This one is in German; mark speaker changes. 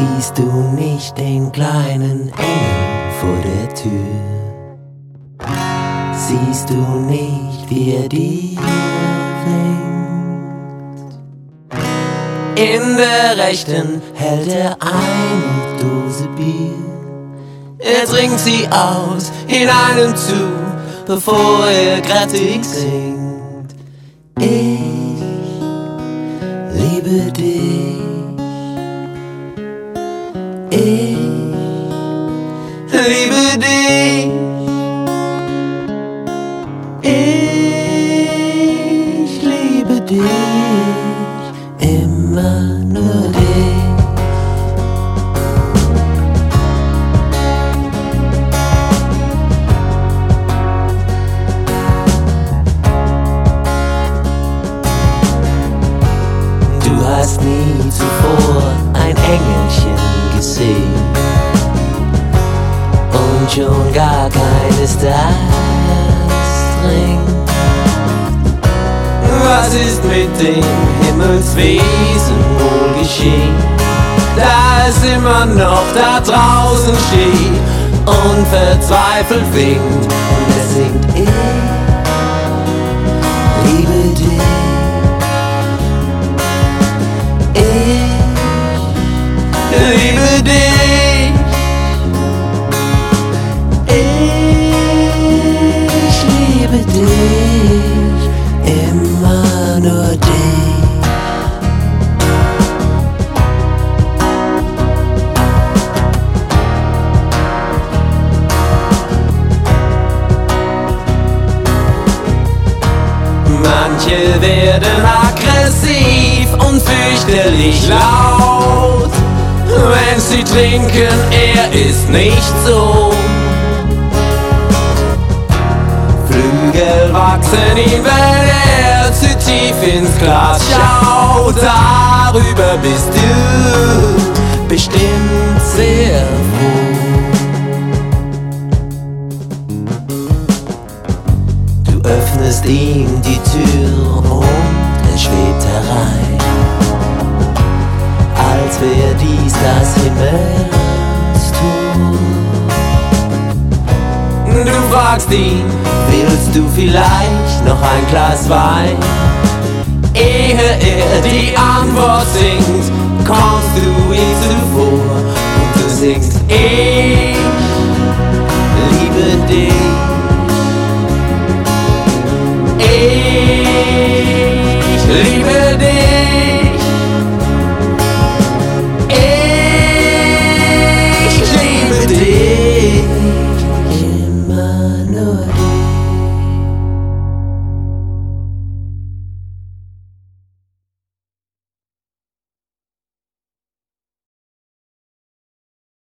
Speaker 1: Siehst du nicht den kleinen Engel vor der Tür? Siehst du nicht, wie er dir winkt? In der rechten hält er eine Dose Bier. Er trinkt sie aus in einem Zug, bevor er grätig singt. Ich liebe dich. Ich liebe dich. Ich liebe dich. Immer nur dich. Du hast nie zuvor ein Engelchen gesehen und schon gar keines, das trinkt. Was ist mit dem Himmelswesen wohl geschehen, da es immer noch da draußen steht und verzweifelt winkt und es singt: Ich liebe dich. Ich liebe dich. Ich liebe dich. Immer nur dich. Manche werden aggressiv und fürchterlich laut, wenn sie trinken, er ist nicht so. Flügel wachsen ihm, wenn er zu tief ins Glas schaut. Darüber bist du bestimmt sehr froh. Du öffnest ihm die Tür und er schwebt herein, als wär dies das Himmelstor. Du fragst ihn: Willst du vielleicht noch ein Glas Wein? Ehe er die Antwort singt, kommst du ihm zuvor und du singst: Ich liebe dich. Ich liebe dich.